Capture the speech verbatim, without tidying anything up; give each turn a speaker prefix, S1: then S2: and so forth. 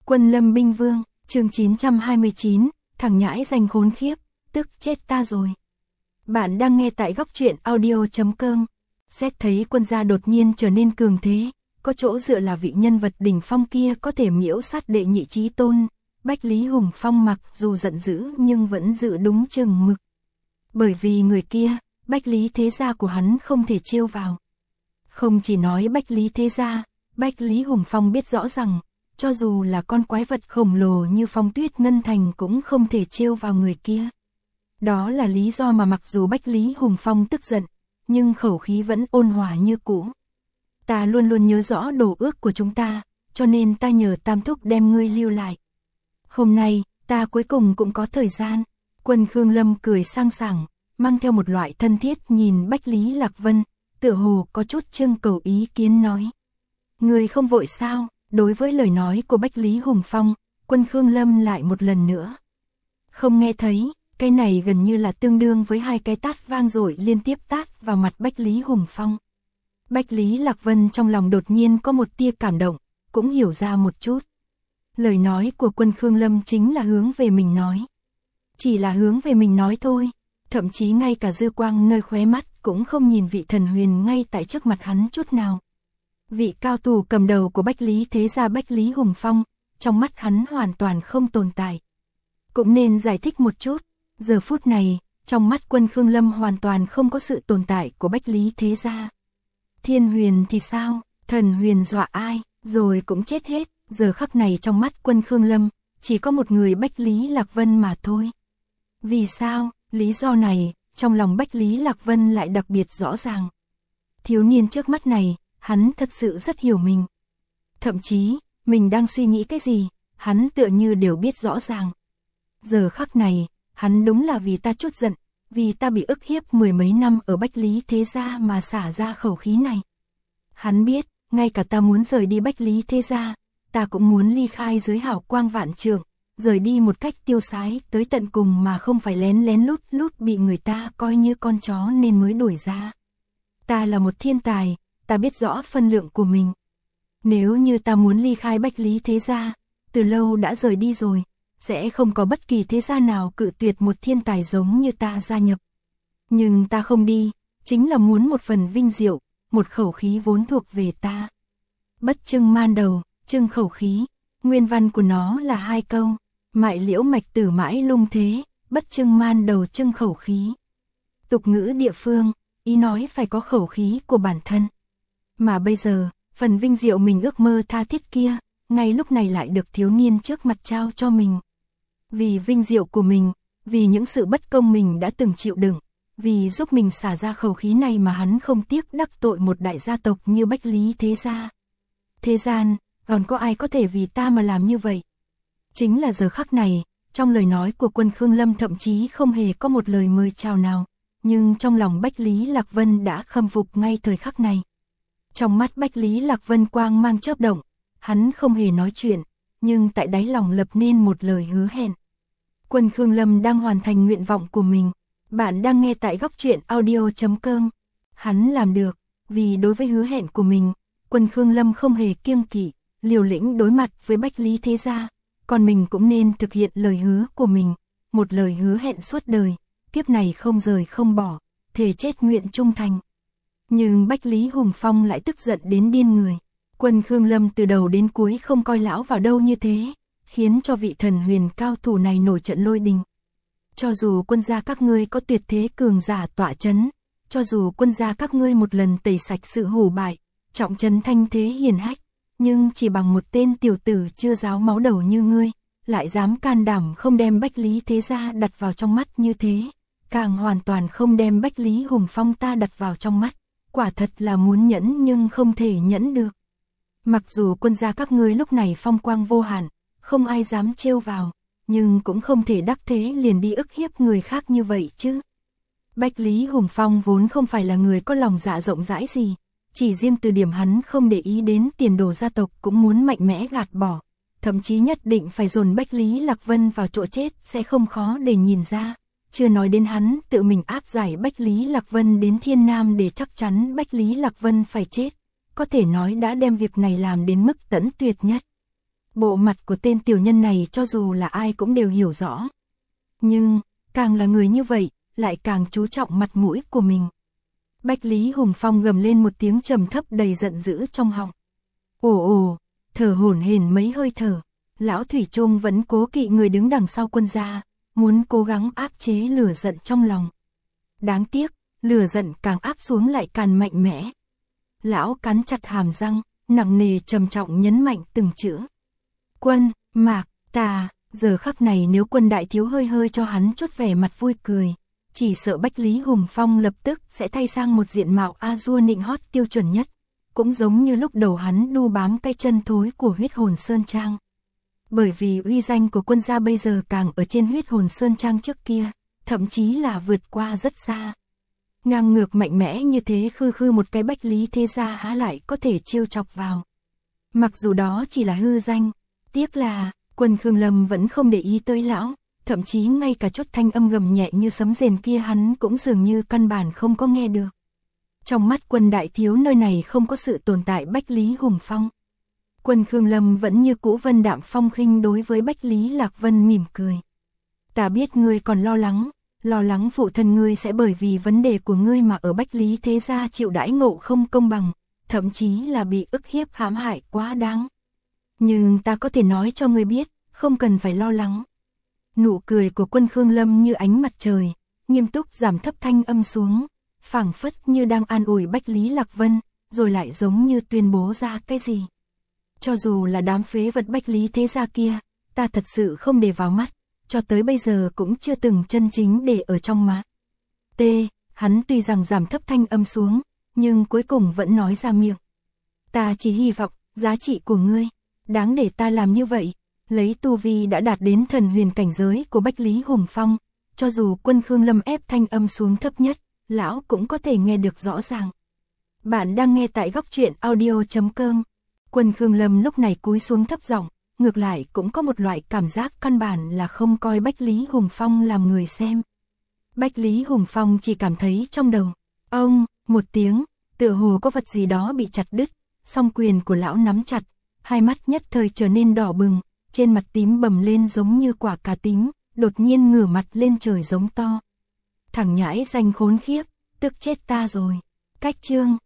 S1: Quân Lâm Binh Vương, chương chín trăm hai mươi chín, thằng nhãi danh khốn khiếp, tức chết ta rồi. Bạn đang nghe tại góc truyện audio chấm com. Xét thấy quân gia đột nhiên trở nên cường thế, có chỗ dựa là vị nhân vật đỉnh phong kia có thể miễu sát đệ nhị chí tôn. Bách Lý Hùng Phong mặc dù giận dữ nhưng vẫn giữ đúng chừng mực. Bởi vì người kia, Bách Lý thế gia của hắn không thể trêu vào. Không chỉ nói Bách Lý thế gia, Bách Lý Hùng Phong biết rõ rằng, cho dù là con quái vật khổng lồ như Phong Tuyết Ngân Thành cũng không thể trêu vào người kia. Đó là lý do mà mặc dù Bách Lý Hùng Phong tức giận, nhưng khẩu khí vẫn ôn hòa như cũ. Ta luôn luôn nhớ rõ đồ ước của chúng ta, cho nên ta nhờ Tam Thúc đem ngươi lưu lại. Hôm nay, ta cuối cùng cũng có thời gian. Quân Khương Lâm cười sang sảng, mang theo một loại thân thiết nhìn Bách Lý Lạc Vân, tựa hồ có chút trưng cầu ý kiến nói. Ngươi không vội sao? Đối với lời nói của Bách Lý Hùng Phong, Quân Khương Lâm lại một lần nữa. Không nghe thấy, cái này gần như là tương đương với hai cái tát vang dội liên tiếp tát vào mặt Bách Lý Hùng Phong. Bách Lý Lạc Vân trong lòng đột nhiên có một tia cảm động, cũng hiểu ra một chút. Lời nói của Quân Khương Lâm chính là hướng về mình nói. Chỉ là hướng về mình nói thôi, thậm chí ngay cả dư quang nơi khóe mắt cũng không nhìn vị thần huyền ngay tại trước mặt hắn chút nào. Vị cao thủ cầm đầu của Bách Lý thế gia Bách Lý Hùng Phong, trong mắt hắn hoàn toàn không tồn tại. Cũng nên giải thích một chút, giờ phút này, trong mắt Quân Khương Lâm hoàn toàn không có sự tồn tại của Bách Lý thế gia. Thiên huyền thì sao, thần huyền dọa ai, rồi cũng chết hết, giờ khắc này trong mắt Quân Khương Lâm, chỉ có một người Bách Lý Lạc Vân mà thôi. Vì sao, lý do này, trong lòng Bách Lý Lạc Vân lại đặc biệt rõ ràng. Thiếu niên trước mắt này, hắn thật sự rất hiểu mình. Thậm chí, mình đang suy nghĩ cái gì, hắn tựa như đều biết rõ ràng. Giờ khắc này, hắn đúng là vì ta chút giận, vì ta bị ức hiếp mười mấy năm ở Bách Lý thế gia mà xả ra khẩu khí này. Hắn biết, ngay cả ta muốn rời đi Bách Lý thế gia, ta cũng muốn ly khai dưới hào quang vạn trượng, rời đi một cách tiêu sái tới tận cùng mà không phải lén lén lút lút bị người ta coi như con chó nên mới đuổi ra. Ta là một thiên tài, ta biết rõ phân lượng của mình. Nếu như ta muốn ly khai Bách Lý thế gia, từ lâu đã rời đi rồi, sẽ không có bất kỳ thế gia nào cự tuyệt một thiên tài giống như ta gia nhập. Nhưng ta không đi, chính là muốn một phần vinh diệu, một khẩu khí vốn thuộc về ta. Bất trưng man đầu, trưng khẩu khí, nguyên văn của nó là hai câu, mại liễu mạch tử mãi lung thế, bất trưng man đầu trưng khẩu khí. Tục ngữ địa phương, ý nói phải có khẩu khí của bản thân. Mà bây giờ, phần vinh diệu mình ước mơ tha thiết kia, ngay lúc này lại được thiếu niên trước mặt trao cho mình. Vì vinh diệu của mình, vì những sự bất công mình đã từng chịu đựng, vì giúp mình xả ra khẩu khí này mà hắn không tiếc đắc tội một đại gia tộc như Bách Lý thế gia. Thế gian, còn có ai có thể vì ta mà làm như vậy? Chính là giờ khắc này, trong lời nói của Quân Khương Lâm thậm chí không hề có một lời mời chào nào, nhưng trong lòng Bách Lý Lạc Vân đã khâm phục ngay thời khắc này. Trong mắt Bách Lý Lạc Vân quang mang chớp động, hắn không hề nói chuyện, nhưng tại đáy lòng lập nên một lời hứa hẹn. Quân Khương Lâm đang hoàn thành nguyện vọng của mình, bạn đang nghe tại góc truyện audio chấm com. Hắn làm được, vì đối với hứa hẹn của mình, Quân Khương Lâm không hề kiêng kỵ, liều lĩnh đối mặt với Bách Lý thế gia, còn mình cũng nên thực hiện lời hứa của mình, một lời hứa hẹn suốt đời, kiếp này không rời không bỏ, thề chết nguyện trung thành. Nhưng Bách Lý Hùng Phong lại tức giận đến điên người. Quân Khương Lâm từ đầu đến cuối không coi lão vào đâu như thế, khiến cho vị thần huyền cao thủ này nổi trận lôi đình. Cho dù quân gia các ngươi có tuyệt thế cường giả tọa chấn, cho dù quân gia các ngươi một lần tẩy sạch sự hủ bại, trọng trấn thanh thế hiển hách, nhưng chỉ bằng một tên tiểu tử chưa ráo máu đầu như ngươi, lại dám can đảm không đem Bách Lý thế gia đặt vào trong mắt như thế, càng hoàn toàn không đem Bách Lý Hùng Phong ta đặt vào trong mắt, quả thật là muốn nhẫn nhưng không thể nhẫn được. Mặc dù quân gia các ngươi lúc này phong quang vô hạn, không ai dám trêu vào, nhưng cũng không thể đắc thế liền đi ức hiếp người khác như vậy chứ. Bách Lý Hùng Phong vốn không phải là người có lòng dạ rộng rãi gì, chỉ riêng từ điểm hắn không để ý đến tiền đồ gia tộc cũng muốn mạnh mẽ gạt bỏ, thậm chí nhất định phải dồn Bách Lý Lạc Vân vào chỗ chết sẽ không khó để nhìn ra, chưa nói đến hắn tự mình áp giải Bách Lý Lạc Vân đến Thiên Nam để chắc chắn Bách Lý Lạc Vân phải chết, có thể nói đã đem việc này làm đến mức tận tuyệt nhất. Bộ mặt của tên tiểu nhân này cho dù là ai cũng đều hiểu rõ. Nhưng, càng là người như vậy, lại càng chú trọng mặt mũi của mình. Bách Lý Hùng Phong gầm lên một tiếng trầm thấp đầy giận dữ trong họng. Ồ ồ, thở hổn hển mấy hơi thở, lão thủy chung vẫn cố kỵ người đứng đằng sau quân gia, muốn cố gắng áp chế lửa giận trong lòng. Đáng tiếc, lửa giận càng áp xuống lại càng mạnh mẽ. Lão cắn chặt hàm răng, nặng nề trầm trọng nhấn mạnh từng chữ. Quân, Mạc, ta, giờ khắc này nếu Quân đại thiếu hơi hơi cho hắn chút vẻ mặt vui cười, chỉ sợ Bách Lý Hùng Phong lập tức sẽ thay sang một diện mạo a dua nịnh hót tiêu chuẩn nhất, cũng giống như lúc đầu hắn đu bám cái chân thối của huyết hồn Sơn Trang. Bởi vì uy danh của Quân gia bây giờ càng ở trên huyết hồn Sơn Trang trước kia, thậm chí là vượt qua rất xa. Ngang ngược mạnh mẽ như thế khư khư một cái Bách Lý thế gia há lại có thể trêu chọc vào. Mặc dù đó chỉ là hư danh, tiếc là Quân Khương Lâm vẫn không để ý tới lão, thậm chí ngay cả chút thanh âm gầm nhẹ như sấm rền kia hắn cũng dường như căn bản không có nghe được. Trong mắt Quân đại thiếu nơi này không có sự tồn tại Bách Lý Hùng Phong. Quân Khương Lâm vẫn như cũ vân đạm phong khinh đối với Bách Lý Lạc Vân mỉm cười. Ta biết ngươi còn lo lắng, lo lắng phụ thân ngươi sẽ bởi vì vấn đề của ngươi mà ở Bách Lý thế gia chịu đãi ngộ không công bằng, thậm chí là bị ức hiếp hãm hại quá đáng. Nhưng ta có thể nói cho ngươi biết, không cần phải lo lắng. Nụ cười của Quân Khương Lâm như ánh mặt trời, nghiêm túc giảm thấp thanh âm xuống, phảng phất như đang an ủi Bách Lý Lạc Vân, rồi lại giống như tuyên bố ra cái gì. Cho dù là đám phế vật Bách Lý thế gia kia, ta thật sự không để vào mắt, cho tới bây giờ cũng chưa từng chân chính để ở trong mắt. T, hắn tuy rằng giảm thấp thanh âm xuống, nhưng cuối cùng vẫn nói ra miệng. Ta chỉ hy vọng, giá trị của ngươi, đáng để ta làm như vậy, lấy tu vi đã đạt đến thần huyền cảnh giới của Bách Lý Hùng Phong, cho dù Quân Khương Lâm ép thanh âm xuống thấp nhất, lão cũng có thể nghe được rõ ràng. Bạn đang nghe tại góc truyện audio chấm com. Quân Khương Lâm lúc này cúi xuống thấp giọng, ngược lại cũng có một loại cảm giác căn bản là không coi Bách Lý Hùng Phong làm người xem. Bách Lý Hùng Phong chỉ cảm thấy trong đầu, ông, một tiếng, tựa hồ có vật gì đó bị chặt đứt, song quyền của lão nắm chặt, hai mắt nhất thời trở nên đỏ bừng, trên mặt tím bầm lên giống như quả cà tím, đột nhiên ngửa mặt lên trời giống to. Thằng nhãi danh khốn khiếp, tức chết ta rồi. Cách chương